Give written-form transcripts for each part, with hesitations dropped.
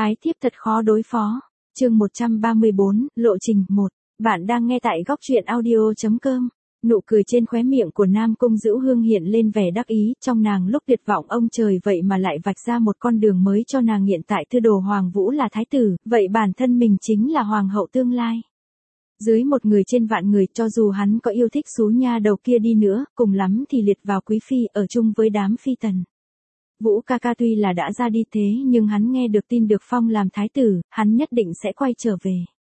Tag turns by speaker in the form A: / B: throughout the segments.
A: Ái thiếp thật khó đối phó. Chương 134, lộ trình 1. Bạn đang nghe tại góc truyện audio.com. Nụ cười trên khóe miệng của Nam Cung Dữu Hương hiện lên vẻ đắc ý, trong nàng lúc tuyệt vọng ông trời vậy mà lại vạch ra một con đường mới cho nàng. Hiện tại Tư Đồ Hoàng Vũ là thái tử, vậy bản thân mình chính là hoàng hậu tương lai. Dưới một người trên vạn người, cho dù hắn có yêu thích xú nha đầu kia đi nữa, cùng lắm thì liệt vào quý phi, ở chung với đám phi tần. Vũ ca ca tuy là đã ra đi thế nhưng hắn nghe được tin được phong làm thái tử, hắn nhất định sẽ quay trở về.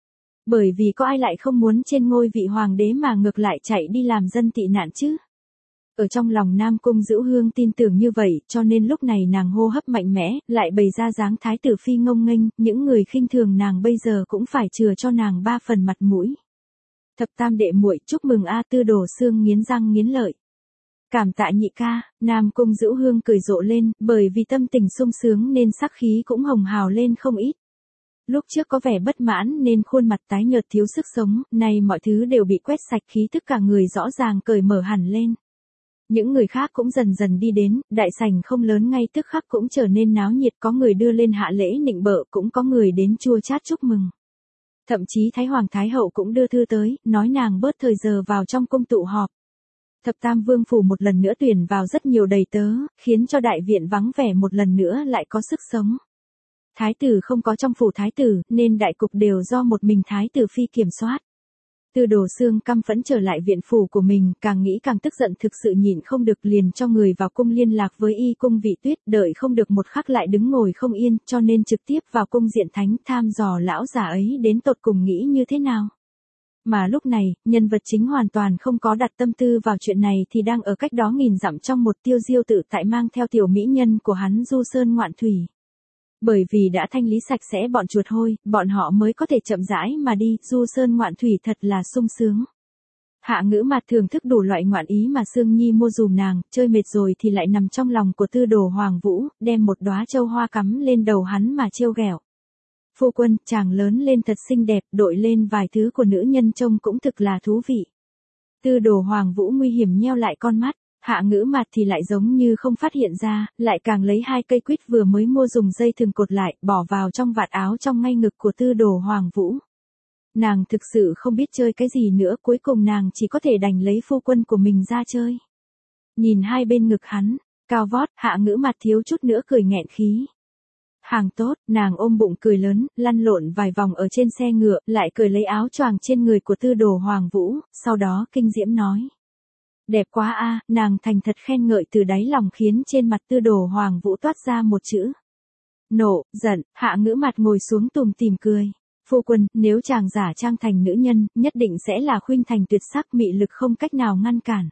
A: Bởi vì có ai lại không muốn trên ngôi vị hoàng đế mà ngược lại chạy đi làm dân tị nạn chứ? Ở trong lòng Nam Cung Dữu Hương tin tưởng như vậy, cho nên lúc này nàng hô hấp mạnh mẽ, lại bày ra dáng thái tử phi ngông nghênh, những người khinh thường nàng bây giờ cũng phải chừa cho nàng 3 phần mặt mũi. Thập tam đệ muội, chúc mừng a. Tư Đồ Xương nghiến răng nghiến lợi. Cảm tạ nhị ca. Nam Cung Dữu Hương cười rộ lên, bởi vì tâm tình sung sướng nên sắc khí cũng hồng hào lên không ít. Lúc trước có vẻ bất mãn nên khuôn mặt tái nhợt thiếu sức sống, nay mọi thứ đều bị quét sạch, khí tức cả người rõ ràng cởi mở hẳn lên. Những người khác cũng dần dần đi đến, đại sảnh không lớn ngay tức khắc cũng trở nên náo nhiệt, có người đưa lên hạ lễ nịnh bợ, cũng có người đến chua chát chúc mừng. Thậm chí Thái Hoàng Thái Hậu cũng đưa thư tới, nói nàng bớt thời giờ vào trong cung tụ họp. Thập Tam Vương phủ một lần nữa tuyển vào rất nhiều đầy tớ, khiến cho đại viện vắng vẻ một lần nữa lại có sức sống. Thái tử không có trong phủ thái tử, nên đại cục đều do một mình thái tử phi kiểm soát. Tư Đồ Xương căm phẫn trở lại viện phủ của mình, càng nghĩ càng tức giận, thực sự nhịn không được liền cho người vào cung liên lạc với y cung Vị Tuyết, đợi không được một khắc lại đứng ngồi không yên, cho nên trực tiếp vào cung Diện Thánh tham dò lão già ấy đến tột cùng nghĩ như thế nào. Mà lúc này, nhân vật chính hoàn toàn không có đặt tâm tư vào chuyện này thì đang ở cách đó nghìn dặm trong một tiêu diêu tự tại mang theo tiểu mỹ nhân của hắn du sơn ngoạn thủy. Bởi vì đã thanh lý sạch sẽ bọn chuột hôi, bọn họ mới có thể chậm rãi mà đi, du sơn ngoạn thủy thật là sung sướng. Hạ Ngữ Mạt thưởng thức đủ loại ngoạn ý mà Sương Nhi mua dùm nàng, chơi mệt rồi thì lại nằm trong lòng của Tư Đồ Hoàng Vũ, đem một đóa châu hoa cắm lên đầu hắn mà trêu ghẹo. Phu quân, chàng lớn lên thật xinh đẹp, đội lên vài thứ của nữ nhân trông cũng thực là thú vị. Tư Đồ Hoàng Vũ nguy hiểm nheo lại con mắt. Hạ Ngữ Mạt thì lại giống như không phát hiện ra, lại càng lấy 2 cây quýt vừa mới mua dùng dây thừng cột lại, bỏ vào trong vạt áo trong ngay ngực của Tư Đồ Hoàng Vũ. Nàng thực sự không biết chơi cái gì nữa, cuối cùng nàng chỉ có thể đành lấy phu quân của mình ra chơi. Nhìn hai bên ngực hắn, cao vót, Hạ Ngữ Mạt thiếu chút nữa cười nghẹn khí. Hàng tốt, nàng ôm bụng cười lớn, lăn lộn vài vòng ở trên xe ngựa, lại cởi lấy áo choàng trên người của Tư Đồ Hoàng Vũ, sau đó kinh diễm nói. Đẹp quá a. Nàng thành thật khen ngợi từ đáy lòng khiến trên mặt Tư Đồ Hoàng Vũ toát ra một chữ. Nộ, giận. Hạ Ngữ Mạt ngồi xuống tùm tìm cười. Phu quân, nếu chàng giả trang thành nữ nhân, nhất định sẽ là khuynh thành tuyệt sắc, mị lực không cách nào ngăn cản.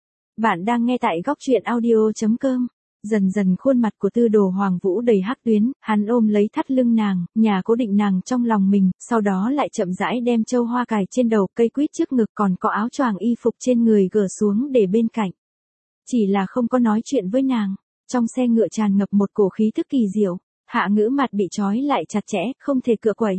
A: Bạn đang nghe tại góc truyện audio.com. Dần dần khuôn mặt của Tư Đồ Hoàng Vũ đầy hắc tuyến, hắn ôm lấy thắt lưng nàng, nhà cố định nàng trong lòng mình, sau đó lại chậm rãi đem châu hoa cài trên đầu, cây quýt trước ngực, còn có áo choàng y phục trên người gỡ xuống để bên cạnh. Chỉ là không có nói chuyện với nàng. Trong xe ngựa tràn ngập một cổ khí thức kỳ diệu, Hạ Ngữ Mạt bị trói lại chặt chẽ, không thể cựa quẩy.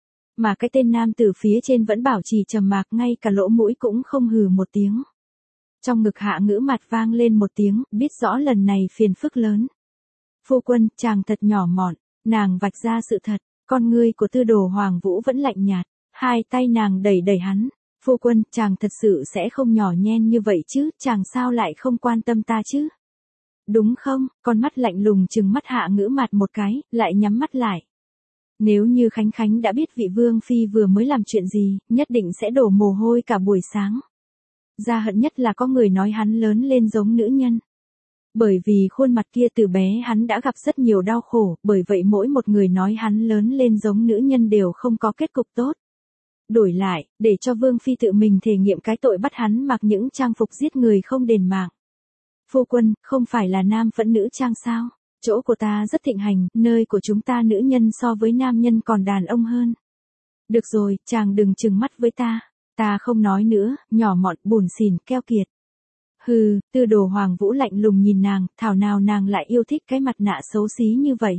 A: Mà cái tên nam tử phía trên vẫn bảo trì trầm mặc, ngay cả lỗ mũi cũng không hừ một tiếng. Trong ngực Hạ Ngữ Mạt vang lên một tiếng, biết rõ lần này phiền phức lớn. Phu quân, chàng thật nhỏ mọn. Nàng vạch ra sự thật, con ngươi của Tư Đồ Hoàng Vũ vẫn lạnh nhạt, hai tay nàng đẩy đẩy hắn. Phu quân, chàng thật sự sẽ không nhỏ nhen như vậy chứ, chàng sao lại không quan tâm ta chứ? Đúng không? Con mắt lạnh lùng trừng mắt Hạ Ngữ Mạt một cái, lại nhắm mắt lại. Nếu như Khánh Khánh đã biết vị vương phi vừa mới làm chuyện gì, nhất định sẽ đổ mồ hôi cả buổi sáng. Ra hận nhất là có người nói hắn lớn lên giống nữ nhân. Bởi vì khuôn mặt kia từ bé hắn đã gặp rất nhiều đau khổ, bởi vậy mỗi một người nói hắn lớn lên giống nữ nhân đều không có kết cục tốt. Đổi lại, để cho vương phi tự mình thể nghiệm cái tội bắt hắn mặc những trang phục giết người không đền mạng. Phu quân, không phải là nam phẫn nữ trang sao? Chỗ của ta rất thịnh hành, nơi của chúng ta nữ nhân so với nam nhân còn đàn ông hơn. Được rồi, chàng đừng trừng mắt với ta. Ta không nói nữa, nhỏ mọn, bủn xỉn, keo kiệt. Hừ. Tư Đồ Hoàng Vũ lạnh lùng nhìn nàng, thảo nào nàng lại yêu thích cái mặt nạ xấu xí như vậy.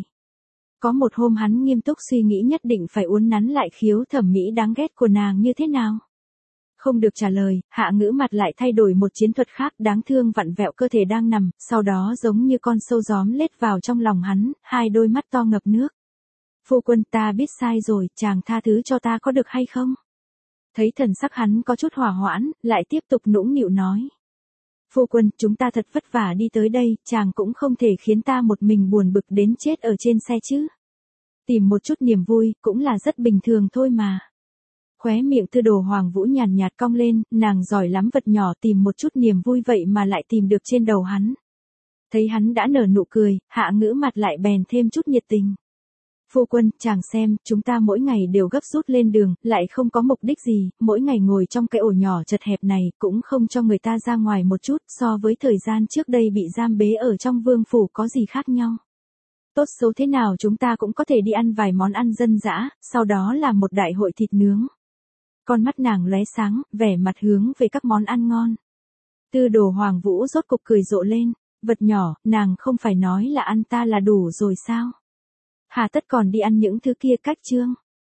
A: Có một hôm hắn nghiêm túc suy nghĩ nhất định phải uốn nắn lại khiếu thẩm mỹ đáng ghét của nàng như thế nào. Không được trả lời, Hạ Ngữ Mạt lại thay đổi một chiến thuật khác, đáng thương vặn vẹo cơ thể đang nằm, sau đó giống như con sâu gióm lết vào trong lòng hắn, hai đôi mắt to ngập nước. Phu quân, ta biết sai rồi, chàng tha thứ cho ta có được hay không? Thấy thần sắc hắn có chút hòa hoãn, lại tiếp tục nũng nịu nói. Phu quân, chúng ta thật vất vả đi tới đây, chàng cũng không thể khiến ta một mình buồn bực đến chết ở trên xe chứ. Tìm một chút niềm vui, cũng là rất bình thường thôi mà. Khóe miệng Tư Đồ Hoàng Vũ nhàn nhạt cong lên, nàng giỏi lắm vật nhỏ, tìm một chút niềm vui vậy mà lại tìm được trên đầu hắn. Thấy hắn đã nở nụ cười, Hạ Ngữ mặt lại bèn thêm chút nhiệt tình. Phu quân, chàng xem, chúng ta mỗi ngày đều gấp rút lên đường, lại không có mục đích gì, mỗi ngày ngồi trong cái ổ nhỏ chật hẹp này, cũng không cho người ta ra ngoài một chút, so với thời gian trước đây bị giam bế ở trong vương phủ có gì khác nhau. Tốt xấu thế nào chúng ta cũng có thể đi ăn vài món ăn dân dã, sau đó là một đại hội thịt nướng. Con mắt nàng lóe sáng, vẻ mặt hướng về các món ăn ngon. Tư Đồ Hoàng Vũ rốt cục cười rộ lên, vật nhỏ, nàng không phải nói là ăn ta là đủ rồi sao? Hà tất còn đi ăn những thứ kia cách chương.